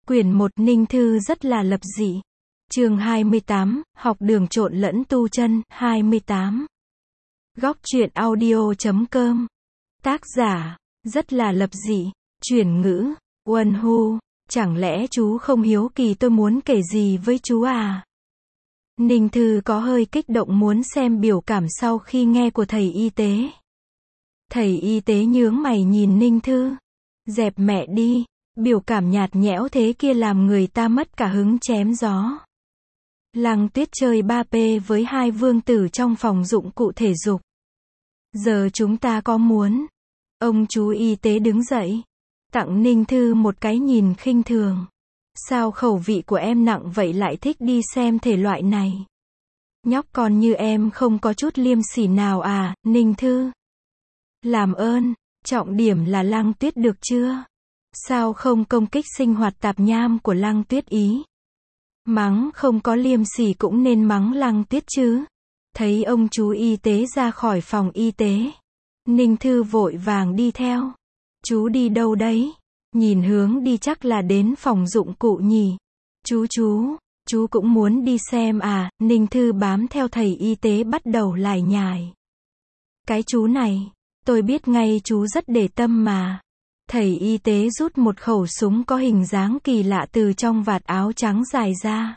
Quyển 1 Ninh Thư rất là lập dị. Chương 28, học đường trộn lẫn tu chân, 28. Góc truyện audio.com. Tác giả, rất là lập dị. Chuyển ngữ, Uân Hu, chẳng lẽ chú không hiếu kỳ tôi muốn kể gì với chú à? Ninh Thư có hơi kích động muốn xem biểu cảm sau khi nghe của thầy y tế. Thầy y tế nhướng mày nhìn Ninh Thư. Dẹp mẹ đi, biểu cảm nhạt nhẽo thế kia làm người ta mất cả hứng chém gió. Lăng Tuyết chơi 3P với hai vương tử trong phòng dụng cụ thể dục. Giờ chúng ta có muốn. Ông chú y tế đứng dậy, tặng Ninh Thư một cái nhìn khinh thường. Sao khẩu vị của em nặng vậy, lại thích đi xem thể loại này? Nhóc con như em không có chút liêm sỉ nào à, Ninh Thư? Làm ơn, trọng điểm là Lăng Tuyết được chưa? Sao không công kích sinh hoạt tạp nham của Lăng Tuyết ý? Mắng không có liêm sỉ cũng nên mắng Lăng Tuyết chứ. Thấy ông chú y tế ra khỏi phòng y tế, Ninh Thư vội vàng đi theo. Chú đi đâu đấy? Nhìn hướng đi chắc là đến phòng dụng cụ nhỉ? Chú cũng muốn đi xem à? Ninh Thư bám theo thầy y tế bắt đầu lải nhải. Cái chú này, tôi biết ngay chú rất để tâm mà. Thầy y tế rút một khẩu súng có hình dáng kỳ lạ từ trong vạt áo trắng dài ra.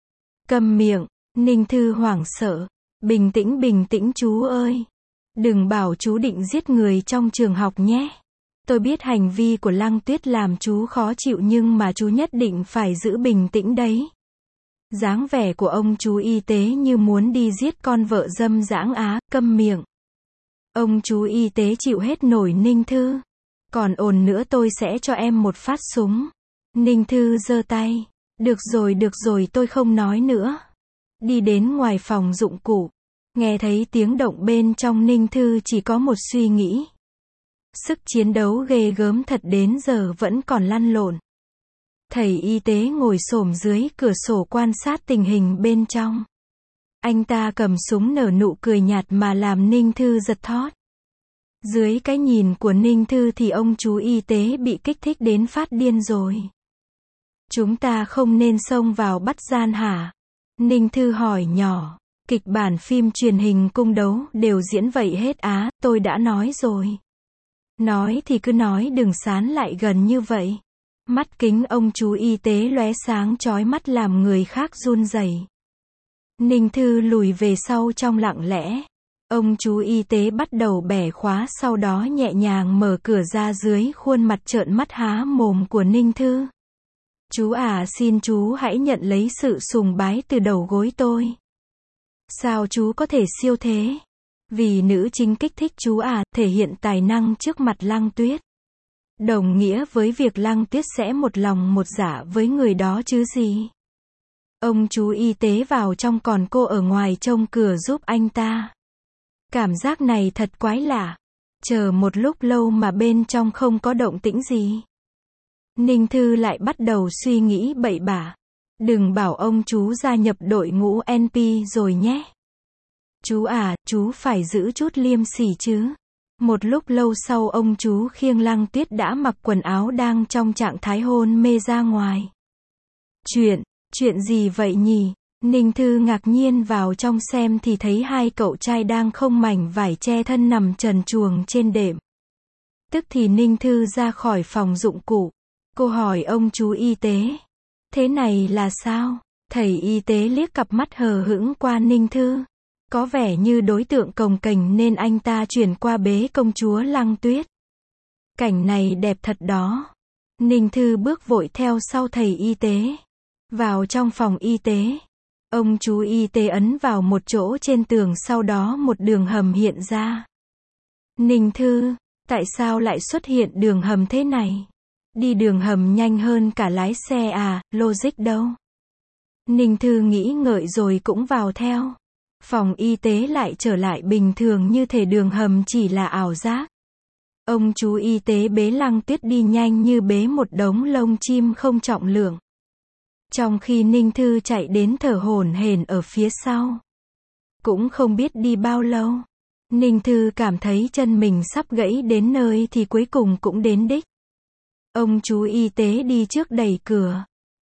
Câm miệng, Ninh Thư hoảng sợ. Bình tĩnh chú ơi. Đừng bảo chú định giết người trong trường học nhé. Tôi biết hành vi của Lăng Tuyết làm chú khó chịu nhưng mà chú nhất định phải giữ bình tĩnh đấy. Dáng vẻ của ông chú y tế như muốn đi giết con vợ dâm dãng á, câm miệng. Ông chú y tế chịu hết nổi Ninh Thư. Còn ồn nữa tôi sẽ cho em một phát súng. Ninh Thư giơ tay. Được rồi tôi không nói nữa. Đi đến ngoài phòng dụng cụ. Nghe thấy tiếng động bên trong, Ninh Thư chỉ có một suy nghĩ. Sức chiến đấu ghê gớm thật, đến giờ vẫn còn lăn lộn. Thầy y tế ngồi xổm dưới cửa sổ quan sát tình hình bên trong. Anh ta cầm súng nở nụ cười nhạt mà làm Ninh Thư giật thót. Dưới cái nhìn của Ninh Thư thì ông chú y tế bị kích thích đến phát điên rồi. Chúng ta không nên xông vào bắt gian hả? Ninh Thư hỏi nhỏ. Kịch bản phim truyền hình cung đấu đều diễn vậy hết á, tôi đã nói rồi. Nói thì cứ nói, đừng sán lại gần như vậy. Mắt kính ông chú y tế lóe sáng chói mắt làm người khác run rẩy. Ninh Thư lùi về sau trong lặng lẽ. Ông chú y tế bắt đầu bẻ khóa, sau đó nhẹ nhàng mở cửa ra. Dưới khuôn mặt trợn mắt há mồm của Ninh Thư. Chú à, xin chú hãy nhận lấy sự sùng bái từ đầu gối tôi. Sao chú có thể siêu thế? Vì nữ chính kích thích chú à, thể hiện tài năng trước mặt Lăng Tuyết. Đồng nghĩa với việc Lăng Tuyết sẽ một lòng một dạ với người đó chứ gì. Ông chú y tế vào trong còn cô ở ngoài trông cửa giúp anh ta. Cảm giác này thật quái lạ. Chờ một lúc lâu mà bên trong không có động tĩnh gì. Ninh Thư lại bắt đầu suy nghĩ bậy bạ. Đừng bảo ông chú gia nhập đội ngũ NP rồi nhé. Chú à, chú phải giữ chút liêm sỉ chứ. Một lúc lâu sau, ông chú khiêng Lăng Tuyết đã mặc quần áo đang trong trạng thái hôn mê ra ngoài. Chuyện gì vậy nhỉ? Ninh Thư ngạc nhiên vào trong xem thì thấy hai cậu trai đang không mảnh vải che thân nằm trần truồng trên đệm. Tức thì Ninh Thư ra khỏi phòng dụng cụ. Cô hỏi ông chú y tế. Thế này là sao? Thầy y tế liếc cặp mắt hờ hững qua Ninh Thư. Có vẻ như đối tượng cồng kềnh nên anh ta chuyển qua bế công chúa Lăng Tuyết. Cảnh này đẹp thật đó. Ninh Thư bước vội theo sau thầy y tế. Vào trong phòng y tế. Ông chú y tế ấn vào một chỗ trên tường, sau đó một đường hầm hiện ra. Ninh Thư, tại sao lại xuất hiện đường hầm thế này? Đi đường hầm nhanh hơn cả lái xe à, logic đâu? Ninh Thư nghĩ ngợi rồi cũng vào theo. Phòng y tế lại trở lại bình thường như thể đường hầm chỉ là ảo giác. Ông chú y tế bế Lăng Tuyết đi nhanh như bế một đống lông chim không trọng lượng. Trong khi Ninh Thư chạy đến thở hổn hển ở phía sau. Cũng không biết đi bao lâu. Ninh Thư cảm thấy chân mình sắp gãy đến nơi thì cuối cùng cũng đến đích. Ông chú y tế đi trước đẩy cửa.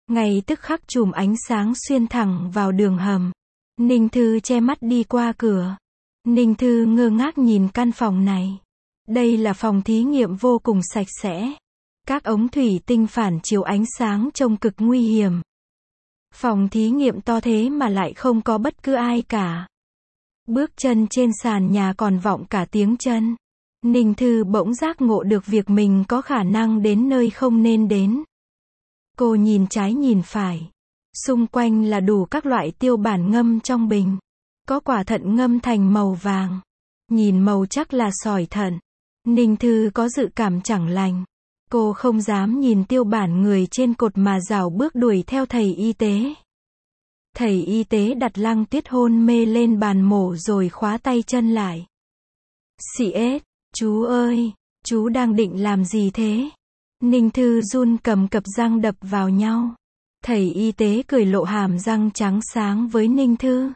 Ngay tức khắc chùm ánh sáng xuyên thẳng vào đường hầm. Ninh Thư che mắt đi qua cửa. Ninh Thư ngơ ngác nhìn căn phòng này. Đây là phòng thí nghiệm vô cùng sạch sẽ. Các ống thủy tinh phản chiếu ánh sáng trông cực nguy hiểm. Phòng thí nghiệm to thế mà lại không có bất cứ ai cả. Bước chân trên sàn nhà còn vọng cả tiếng chân. Ninh Thư bỗng giác ngộ được việc mình có khả năng đến nơi không nên đến. Cô nhìn trái nhìn phải. Xung quanh là đủ các loại tiêu bản ngâm trong bình. Có quả thận ngâm thành màu vàng. Nhìn màu chắc là sỏi thận. Ninh Thư có dự cảm chẳng lành. Cô không dám nhìn tiêu bản người trên cột mà rảo bước đuổi theo thầy y tế. Thầy y tế đặt Lăng Tuyết hôn mê lên bàn mổ rồi khóa tay chân lại. CS, chú ơi, chú đang định làm gì thế? Ninh Thư run cầm cập răng đập vào nhau. Thầy y tế cười lộ hàm răng trắng sáng với Ninh Thư.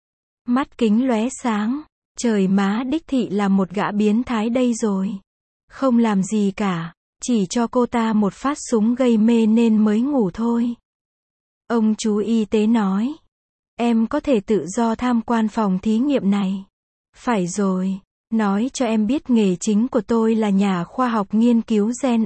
Mắt kính lóe sáng. Trời má, đích thị là một gã biến thái đây rồi. Không làm gì cả. Chỉ cho cô ta một phát súng gây mê nên mới ngủ thôi. Ông chú y tế nói. Em có thể tự do tham quan phòng thí nghiệm này. Phải rồi. Nói cho em biết nghề chính của tôi là nhà khoa học nghiên cứu gen.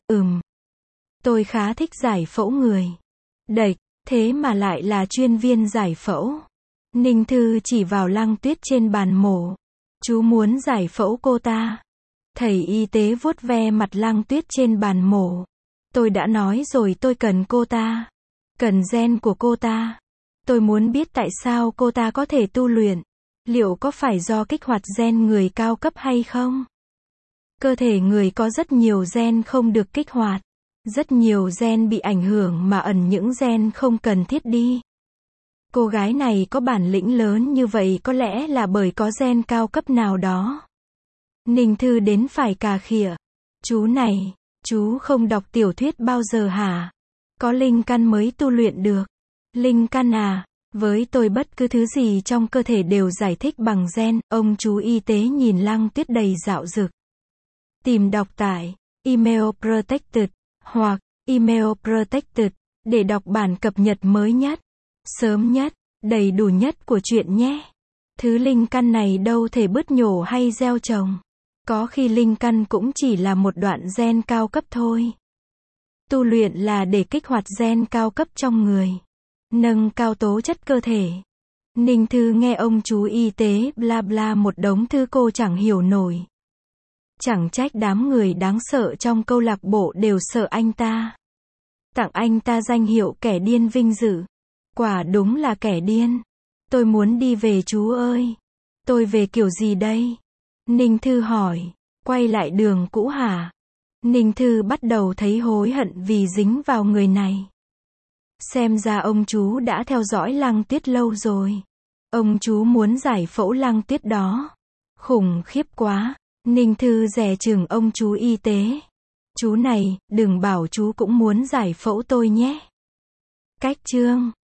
Tôi khá thích giải phẫu người. Đệch, thế mà lại là chuyên viên giải phẫu. Ninh Thư chỉ vào Lăng Tuyết trên bàn mổ. Chú muốn giải phẫu cô ta. Thầy y tế vuốt ve mặt Lăng Tuyết trên bàn mổ. Tôi đã nói rồi, tôi cần cô ta. Cần gen của cô ta. Tôi muốn biết tại sao cô ta có thể tu luyện. Liệu có phải do kích hoạt gen người cao cấp hay không? Cơ thể người có rất nhiều gen không được kích hoạt. Rất nhiều gen bị ảnh hưởng mà ẩn những gen không cần thiết đi. Cô gái này có bản lĩnh lớn như vậy có lẽ là bởi có gen cao cấp nào đó. Ninh Thư đến phải cà khịa. Chú này, chú không đọc tiểu thuyết bao giờ hả? Có linh căn mới tu luyện được. Linh căn à? Với tôi bất cứ thứ gì trong cơ thể đều giải thích bằng gen. Ông chú y tế nhìn Lăng Tuyết đầy dạo dực. Tìm đọc tại Email Protected hoặc Email Protected để đọc bản cập nhật mới nhất, sớm nhất, đầy đủ nhất của truyện nhé. Thứ linh căn này đâu thể bứt nhổ hay gieo trồng. Có khi linh căn cũng chỉ là một đoạn gen cao cấp thôi. Tu luyện là để kích hoạt gen cao cấp trong người. Nâng cao tố chất cơ thể. Ninh Thư nghe ông chú y tế bla bla một đống thứ cô chẳng hiểu nổi. Chẳng trách đám người đáng sợ trong câu lạc bộ đều sợ anh ta. Tặng anh ta danh hiệu kẻ điên vinh dự. Quả đúng là kẻ điên. Tôi muốn đi về chú ơi. Tôi về kiểu gì đây? Ninh Thư hỏi. Quay lại đường cũ hả? Ninh Thư bắt đầu thấy hối hận vì dính vào người này. Xem ra ông chú đã theo dõi Lăng Tuyết lâu rồi. Ông chú muốn giải phẫu Lăng Tuyết đó. Khủng khiếp quá. Ninh Thư dè chừng ông chú y tế. Chú này, đừng bảo chú cũng muốn giải phẫu tôi nhé. Cách chương